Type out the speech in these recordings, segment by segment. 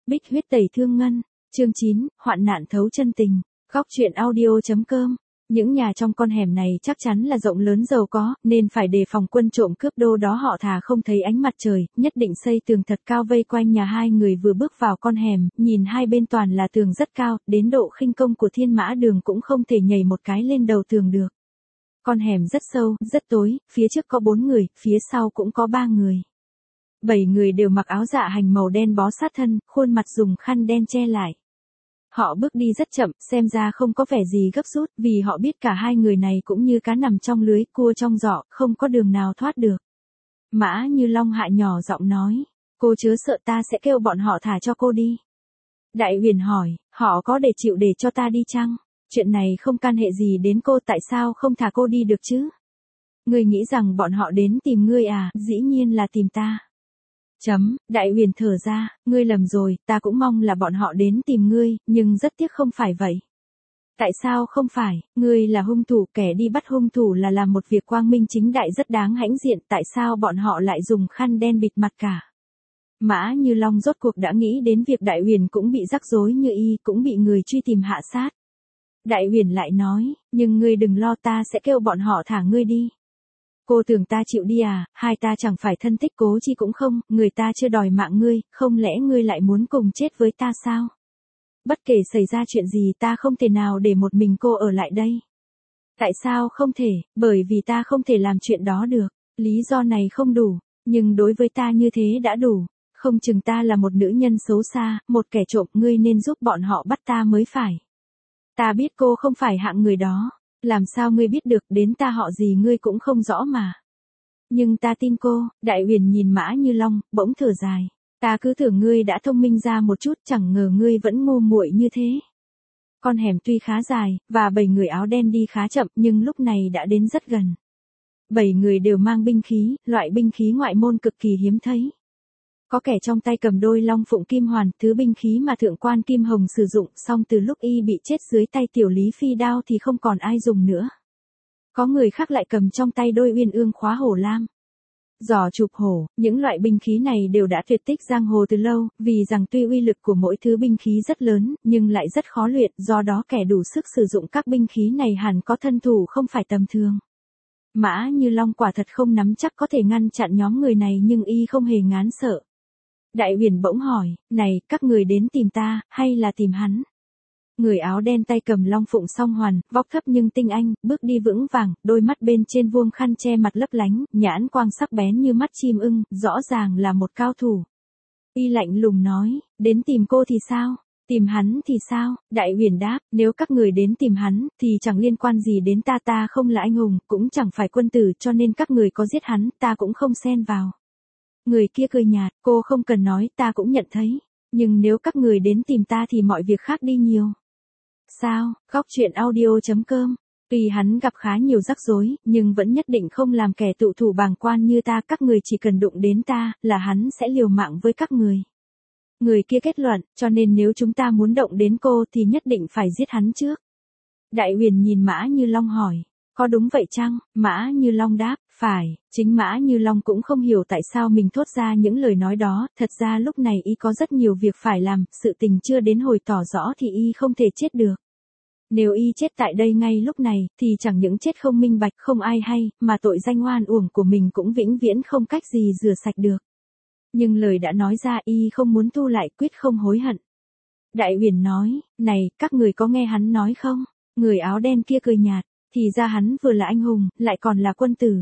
Bích huyết tẩy thương ngân, chương 9, hoạn nạn thấu chân tình, góc truyện audio.com. Những nhà trong con hẻm này chắc chắn là rộng lớn giàu có, nên phải đề phòng quân trộm cướp đô đó họ thà không thấy ánh mặt trời, nhất định xây tường thật cao vây quanh nhà. Hai người vừa bước vào con hẻm, nhìn hai bên toàn là tường rất cao, đến độ khinh công của Thiên Mã Đường cũng không thể nhảy một cái lên đầu tường được. Con hẻm rất sâu, rất tối, phía trước có 4 người, phía sau cũng có 3 người. 7 người đều mặc áo dạ hành màu đen bó sát thân, khuôn mặt dùng khăn đen che lại. Họ bước đi rất chậm, xem ra không có vẻ gì gấp rút, vì họ biết cả hai người này cũng như cá nằm trong lưới, cua trong giỏ, không có đường nào thoát được. Mã Như Long hạ nhỏ giọng nói, cô chớ sợ, ta sẽ kêu bọn họ thả cho cô đi. Đại Huyền hỏi, họ có để chịu để cho ta đi chăng? Chuyện này không can hệ gì đến cô, tại sao không thả cô đi được chứ? Ngươi nghĩ rằng bọn họ đến tìm ngươi à? Dĩ nhiên là tìm ta. Đại Huyền thở ra, ngươi lầm rồi, ta cũng mong là bọn họ đến tìm ngươi, nhưng rất tiếc không phải vậy. Tại sao không phải? Ngươi là hung thủ, kẻ đi bắt hung thủ là làm một việc quang minh chính đại rất đáng hãnh diện, tại sao bọn họ lại dùng khăn đen bịt mặt cả? Mã Như Long rốt cuộc đã nghĩ đến việc Đại Huyền cũng bị rắc rối như y, cũng bị người truy tìm hạ sát. Đại Huyền lại nói, nhưng ngươi đừng lo, ta sẽ kêu bọn họ thả ngươi đi. Cô tưởng ta chịu đi à? Hai ta chẳng phải thân thích cố chi cũng không, người ta chưa đòi mạng ngươi, không lẽ ngươi lại muốn cùng chết với ta sao? Bất kể xảy ra chuyện gì, ta không thể nào để một mình cô ở lại đây. Tại sao không thể? Bởi vì ta không thể làm chuyện đó được. Lý do này không đủ, nhưng đối với ta như thế đã đủ. Không chừng ta là một nữ nhân xấu xa, một kẻ trộm, ngươi nên giúp bọn họ bắt ta mới phải. Ta biết cô không phải hạng người đó. Làm sao ngươi biết được, đến ta họ gì ngươi cũng không rõ mà. Nhưng ta tin cô. Đại Huyền nhìn Mã Như Long, bỗng thở dài. Ta cứ tưởng ngươi đã thông minh ra một chút, chẳng ngờ ngươi vẫn ngu muội như thế. Con hẻm tuy khá dài, và 7 người áo đen đi khá chậm, nhưng lúc này đã đến rất gần. 7 người đều mang binh khí, loại binh khí ngoại môn cực kỳ hiếm thấy. Có kẻ trong tay cầm đôi long phụng kim hoàn, thứ binh khí mà thượng quan Kim Hồng sử dụng, song từ lúc y bị chết dưới tay Tiểu Lý Phi đao thì không còn ai dùng nữa. Có người khác lại cầm trong tay đôi uyên ương khóa hổ lam. Giỏ chụp hổ, những loại binh khí này đều đã tuyệt tích giang hồ từ lâu, vì rằng tuy uy lực của mỗi thứ binh khí rất lớn, nhưng lại rất khó luyện, do đó kẻ đủ sức sử dụng các binh khí này hẳn có thân thủ không phải tầm thường. Mã Như Long quả thật không nắm chắc có thể ngăn chặn nhóm người này, nhưng y không hề ngán sợ. Đại Huyền bỗng hỏi, này, các người đến tìm ta, hay là tìm hắn? Người áo đen tay cầm long phụng song hoàn, vóc thấp nhưng tinh anh, bước đi vững vàng, đôi mắt bên trên vuông khăn che mặt lấp lánh, nhãn quang sắc bén như mắt chim ưng, rõ ràng là một cao thủ. Y lạnh lùng nói, đến tìm cô thì sao? Tìm hắn thì sao? Đại Huyền đáp, nếu các người đến tìm hắn, thì chẳng liên quan gì đến ta, ta không là anh hùng, cũng chẳng phải quân tử, cho nên các người có giết hắn, ta cũng không xen vào. Người kia cười nhạt, cô không cần nói, ta cũng nhận thấy. Nhưng nếu các người đến tìm ta thì mọi việc khác đi nhiều. Sao? Góc truyện audio.com. Tuy hắn gặp khá nhiều rắc rối, nhưng vẫn nhất định không làm kẻ tụ thủ bàng quan như ta. Các người chỉ cần đụng đến ta, là hắn sẽ liều mạng với các người. Người kia kết luận, cho nên nếu chúng ta muốn động đến cô thì nhất định phải giết hắn trước. Đại Huyền nhìn Mã Như Long hỏi, có đúng vậy chăng? Mã Như Long đáp, phải. Chính Mã Như Long cũng không hiểu tại sao mình thốt ra những lời nói đó, thật ra lúc này y có rất nhiều việc phải làm, sự tình chưa đến hồi tỏ rõ thì y không thể chết được. Nếu y chết tại đây ngay lúc này, thì chẳng những chết không minh bạch, không ai hay, mà tội danh oan uổng của mình cũng vĩnh viễn không cách gì rửa sạch được. Nhưng lời đã nói ra, y không muốn thu lại, quyết không hối hận. Đại Huyền nói, này, các người có nghe hắn nói không? Người áo đen kia cười nhạt, thì ra hắn vừa là anh hùng, lại còn là quân tử.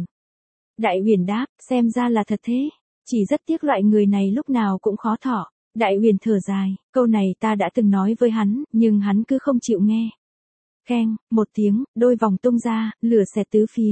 Đại Huyền đáp, xem ra là thật thế. Chỉ rất tiếc loại người này lúc nào cũng khó thọ. Đại Huyền thở dài, câu này ta đã từng nói với hắn, nhưng hắn cứ không chịu nghe. Keng, một tiếng, đôi vòng tung ra, lửa xẹt tứ phía.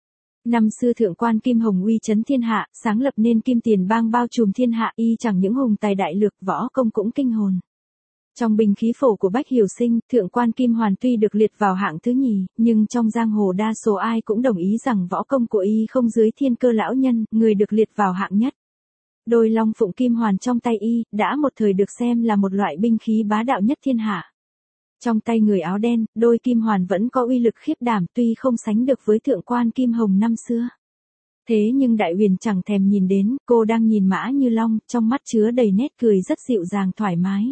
Năm xưa thượng quan Kim Hồng uy chấn thiên hạ, sáng lập nên Kim Tiền Bang bao trùm thiên hạ, y chẳng những hùng tài đại lược, võ công cũng kinh hồn. Trong binh khí phổ của Bách Hiểu Sinh, thượng quan Kim Hoàn tuy được liệt vào hạng thứ nhì, nhưng trong giang hồ đa số ai cũng đồng ý rằng võ công của y không dưới Thiên Cơ lão nhân, người được liệt vào hạng nhất. Đôi long phụng kim hoàn trong tay y, đã một thời được xem là một loại binh khí bá đạo nhất thiên hạ. Trong tay người áo đen, đôi kim hoàn vẫn có uy lực khiếp đảm, tuy không sánh được với thượng quan Kim Hồng năm xưa. Thế nhưng Đại Huyền chẳng thèm nhìn đến, cô đang nhìn Mã Như Long, trong mắt chứa đầy nét cười rất dịu dàng thoải mái.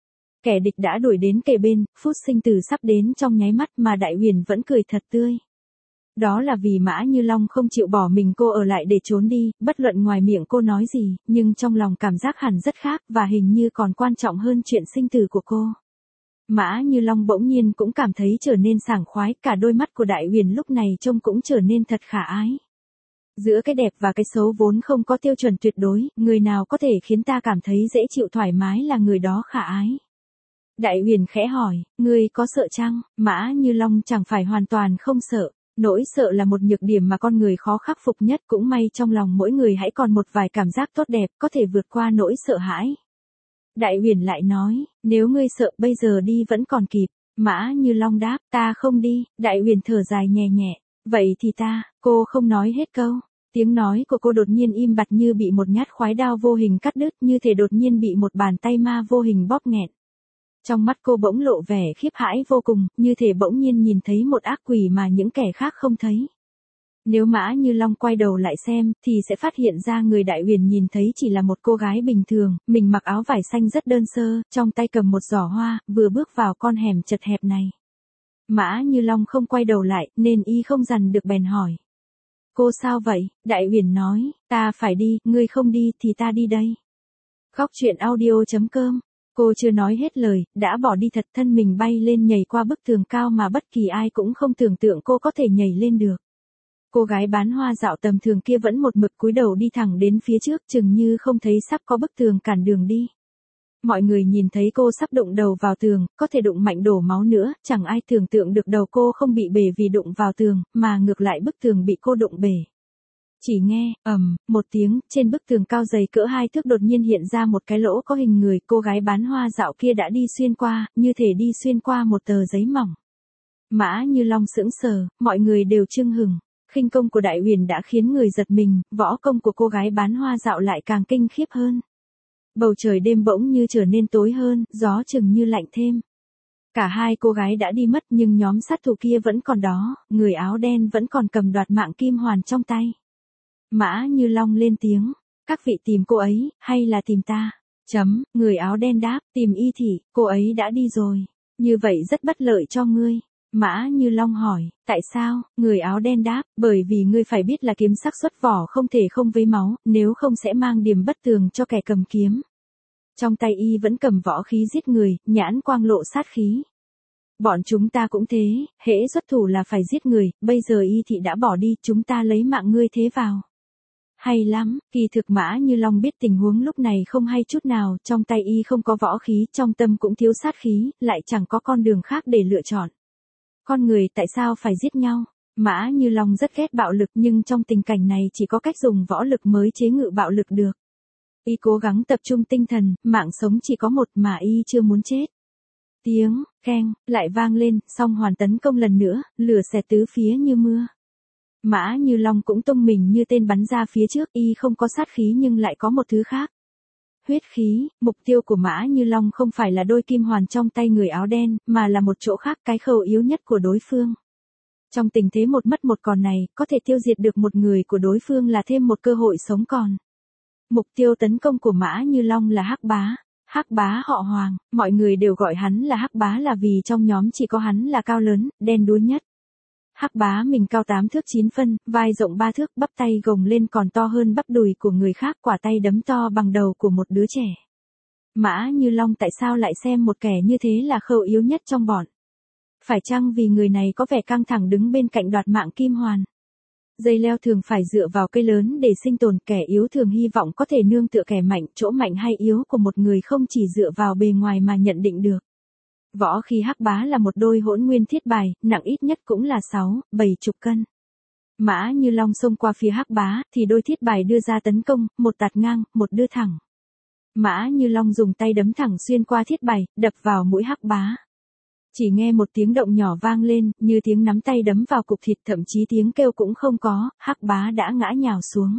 Kẻ địch đã đuổi đến kề bên, phút sinh tử sắp đến trong nháy mắt mà Đại Huyền vẫn cười thật tươi. Đó là vì Mã Như Long không chịu bỏ mình cô ở lại để trốn đi, bất luận ngoài miệng cô nói gì, nhưng trong lòng cảm giác hẳn rất khác và hình như còn quan trọng hơn chuyện sinh tử của cô. Mã Như Long bỗng nhiên cũng cảm thấy trở nên sảng khoái, cả đôi mắt của Đại Huyền lúc này trông cũng trở nên thật khả ái. Giữa cái đẹp và cái xấu vốn không có tiêu chuẩn tuyệt đối, người nào có thể khiến ta cảm thấy dễ chịu thoải mái là người đó khả ái. Đại Huyền khẽ hỏi, ngươi có sợ chăng? Mã Như Long chẳng phải hoàn toàn không sợ. Nỗi sợ là một nhược điểm mà con người khó khắc phục nhất, cũng may trong lòng mỗi người hãy còn một vài cảm giác tốt đẹp, có thể vượt qua nỗi sợ hãi. Đại Huyền lại nói, nếu ngươi sợ bây giờ đi vẫn còn kịp. Mã Như Long đáp, ta không đi. Đại Huyền thở dài nhẹ nhẹ, vậy thì cô không nói hết câu. Tiếng nói của cô đột nhiên im bặt như bị một nhát khoái đao vô hình cắt đứt, như thể đột nhiên bị một bàn tay ma vô hình bóp nghẹn. Trong mắt cô bỗng lộ vẻ khiếp hãi vô cùng, như thể bỗng nhiên nhìn thấy một ác quỷ mà những kẻ khác không thấy. Nếu Mã Như Long quay đầu lại xem, thì sẽ phát hiện ra người Đại Huyền nhìn thấy chỉ là một cô gái bình thường, mình mặc áo vải xanh rất đơn sơ, trong tay cầm một giỏ hoa, vừa bước vào con hẻm chật hẹp này. Mã Như Long không quay đầu lại, nên y không dằn được bèn hỏi. Cô sao vậy? Đại Huyền nói, ta phải đi, ngươi không đi thì ta đi đây. Góc truyện audio.com. Cô chưa nói hết lời, đã bỏ đi thật, thân mình bay lên nhảy qua bức tường cao mà bất kỳ ai cũng không tưởng tượng cô có thể nhảy lên được. Cô gái bán hoa dạo tầm thường kia vẫn một mực cúi đầu đi thẳng đến phía trước, chừng như không thấy sắp có bức tường cản đường đi. Mọi người nhìn thấy cô sắp đụng đầu vào tường, có thể đụng mạnh đổ máu nữa, chẳng ai tưởng tượng được đầu cô không bị bể vì đụng vào tường, mà ngược lại bức tường bị cô đụng bể. Chỉ nghe, một tiếng, trên bức tường cao dày cỡ 2 thước đột nhiên hiện ra một cái lỗ có hình người, cô gái bán hoa dạo kia đã đi xuyên qua, như thể đi xuyên qua một tờ giấy mỏng. Mã Như Long sững sờ, mọi người đều chưng hửng. Khinh công của Đại Huyền đã khiến người giật mình, võ công của cô gái bán hoa dạo lại càng kinh khiếp hơn. Bầu trời đêm bỗng như trở nên tối hơn, gió chừng như lạnh thêm. Cả hai cô gái đã đi mất nhưng nhóm sát thủ kia vẫn còn đó, người áo đen vẫn còn cầm đoạt mạng kim hoàn trong tay. Mã Như Long lên tiếng, các vị tìm cô ấy, hay là tìm ta? Người áo đen đáp, tìm Y Thị, cô ấy đã đi rồi. Như vậy rất bất lợi cho ngươi. Mã Như Long hỏi, tại sao? Người áo đen đáp, bởi vì ngươi phải biết là kiếm sắc xuất vỏ không thể không với máu, nếu không sẽ mang điểm bất tường cho kẻ cầm kiếm. Trong tay y vẫn cầm võ khí giết người, nhãn quang lộ sát khí. Bọn chúng ta cũng thế, hễ xuất thủ là phải giết người, bây giờ Y Thị đã bỏ đi, chúng ta lấy mạng ngươi thế vào. Hay lắm, kỳ thực Mã Như Long biết tình huống lúc này không hay chút nào, trong tay y không có võ khí, trong tâm cũng thiếu sát khí, lại chẳng có con đường khác để lựa chọn. Con người tại sao phải giết nhau? Mã Như Long rất ghét bạo lực nhưng trong tình cảnh này chỉ có cách dùng võ lực mới chế ngự bạo lực được. Y cố gắng tập trung tinh thần, mạng sống chỉ có một mà y chưa muốn chết. Tiếng, keng, lại vang lên, song hoàn tấn công lần nữa, lửa xẹt tứ phía như mưa. Mã Như Long cũng tung mình như tên bắn ra phía trước, y không có sát khí nhưng lại có một thứ khác. Huyết khí, mục tiêu của Mã Như Long không phải là đôi kim hoàn trong tay người áo đen, mà là một chỗ khác, cái khâu yếu nhất của đối phương. Trong tình thế một mất một còn này, có thể tiêu diệt được một người của đối phương là thêm một cơ hội sống còn. Mục tiêu tấn công của Mã Như Long là Hắc Bá. Hắc Bá họ Hoàng, mọi người đều gọi hắn là Hắc Bá là vì trong nhóm chỉ có hắn là cao lớn, đen đúa nhất. Hắc Bá mình cao 8 thước 9 phân, vai rộng 3 thước, bắp tay gồng lên còn to hơn bắp đùi của người khác, quả tay đấm to bằng đầu của một đứa trẻ. Mã Như Long tại sao lại xem một kẻ như thế là khâu yếu nhất trong bọn? Phải chăng vì người này có vẻ căng thẳng đứng bên cạnh đoạt mạng kim hoàn? Dây leo thường phải dựa vào cây lớn để sinh tồn, kẻ yếu thường hy vọng có thể nương tựa kẻ mạnh, chỗ mạnh hay yếu của một người không chỉ dựa vào bề ngoài mà nhận định được. Võ khí Hắc Bá là một đôi hỗn nguyên thiết bài, nặng ít nhất cũng là 6-70 cân. Mã Như Long xông qua phía Hắc Bá, thì đôi thiết bài đưa ra tấn công, một tạt ngang, một đưa thẳng. Mã Như Long dùng tay đấm thẳng xuyên qua thiết bài, đập vào mũi Hắc Bá. Chỉ nghe một tiếng động nhỏ vang lên, như tiếng nắm tay đấm vào cục thịt, thậm chí tiếng kêu cũng không có, Hắc Bá đã ngã nhào xuống.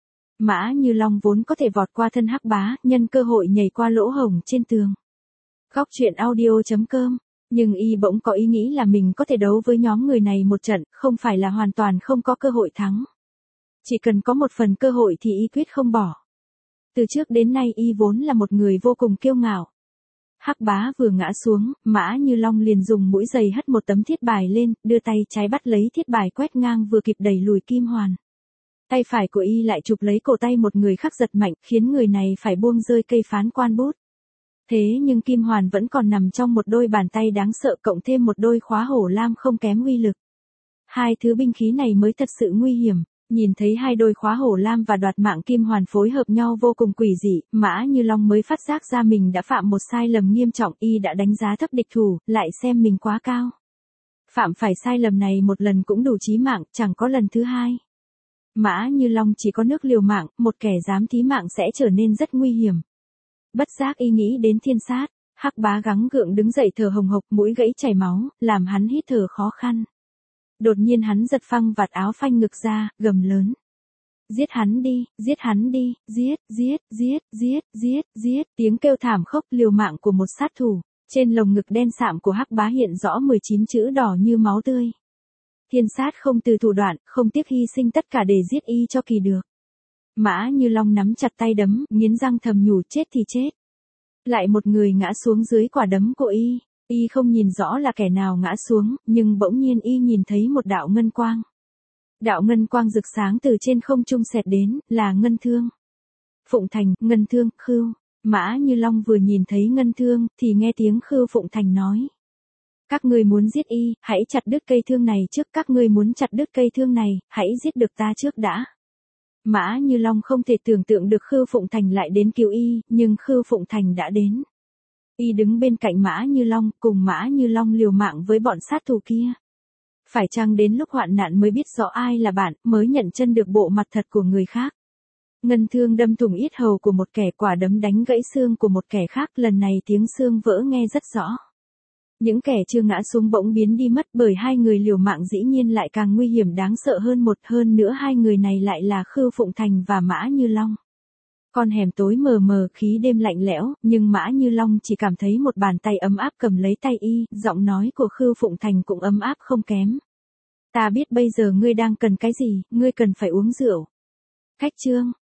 Mã Như Long vốn có thể vọt qua thân Hắc Bá, nhân cơ hội nhảy qua lỗ hổng trên tường. Góc truyện audio.com. Nhưng y bỗng có ý nghĩ là mình có thể đấu với nhóm người này một trận, không phải là hoàn toàn không có cơ hội thắng. Chỉ cần có một phần cơ hội thì y quyết không bỏ. Từ trước đến nay y vốn là một người vô cùng kiêu ngạo. Hắc Bá vừa ngã xuống, Mã Như Long liền dùng mũi giày hất một tấm thiết bài lên, đưa tay trái bắt lấy thiết bài quét ngang vừa kịp đẩy lùi Kim Hoàn. Tay phải của y lại chụp lấy cổ tay một người khác giật mạnh, khiến người này phải buông rơi cây phán quan bút. Thế nhưng Kim Hoàn vẫn còn nằm trong một đôi bàn tay đáng sợ cộng thêm một đôi khóa hổ lam không kém uy lực. Hai thứ binh khí này mới thật sự nguy hiểm. Nhìn thấy hai đôi khóa hổ lam và đoạt mạng Kim Hoàn phối hợp nhau vô cùng quỷ dị, Mã Như Long mới phát giác ra mình đã phạm một sai lầm nghiêm trọng, y đã đánh giá thấp địch thủ, lại xem mình quá cao. Phạm phải sai lầm này một lần cũng đủ chí mạng, chẳng có lần thứ hai. Mã Như Long chỉ có nước liều mạng, một kẻ dám thí mạng sẽ trở nên rất nguy hiểm. Bất giác y nghĩ đến Thiên Sát, Hắc Bá gắng gượng đứng dậy thở hồng hộc, mũi gãy chảy máu, làm hắn hít thở khó khăn. Đột nhiên hắn giật phăng vạt áo phanh ngực ra, gầm lớn. Giết hắn đi, giết hắn đi, giết, giết, giết, giết, giết, giết, tiếng kêu thảm khốc liều mạng của một sát thủ. Trên lồng ngực đen sạm của Hắc Bá hiện rõ 19 chữ đỏ như máu tươi. Thiên Sát không từ thủ đoạn, không tiếc hy sinh tất cả để giết y cho kỳ được. Mã Như Long nắm chặt tay đấm, nghiến răng thầm nhủ chết thì chết. Lại một người ngã xuống dưới quả đấm của y. Y không nhìn rõ là kẻ nào ngã xuống, nhưng bỗng nhiên y nhìn thấy một đạo ngân quang. Đạo ngân quang rực sáng từ trên không trung xẹt đến, là Ngân Thương. Phụng Thành, Ngân Thương, Khưu. Mã Như Long vừa nhìn thấy Ngân Thương, thì nghe tiếng Khưu Phụng Thành nói. Các ngươi muốn giết y, hãy chặt đứt cây thương này trước. Các ngươi muốn chặt đứt cây thương này, hãy giết được ta trước đã. Mã Như Long không thể tưởng tượng được Khưu Phụng Thành lại đến cứu y, nhưng Khưu Phụng Thành đã đến. Y đứng bên cạnh Mã Như Long, cùng Mã Như Long liều mạng với bọn sát thủ kia. Phải chăng đến lúc hoạn nạn mới biết rõ ai là bạn, mới nhận chân được bộ mặt thật của người khác. Ngân Thương đâm thủng yết hầu của một kẻ, quả đấm đánh gãy xương của một kẻ khác, lần này tiếng xương vỡ nghe rất rõ. Những kẻ chưa ngã xuống bỗng biến đi mất, bởi hai người liều mạng dĩ nhiên lại càng nguy hiểm đáng sợ hơn nữa hai người này lại là Khưu Phụng Thành và Mã Như Long. Con hẻm tối mờ mờ, khí đêm lạnh lẽo, nhưng Mã Như Long chỉ cảm thấy một bàn tay ấm áp cầm lấy tay y, giọng nói của Khưu Phụng Thành cũng ấm áp không kém. Ta biết bây giờ ngươi đang cần cái gì, ngươi cần phải uống rượu. Khách trương,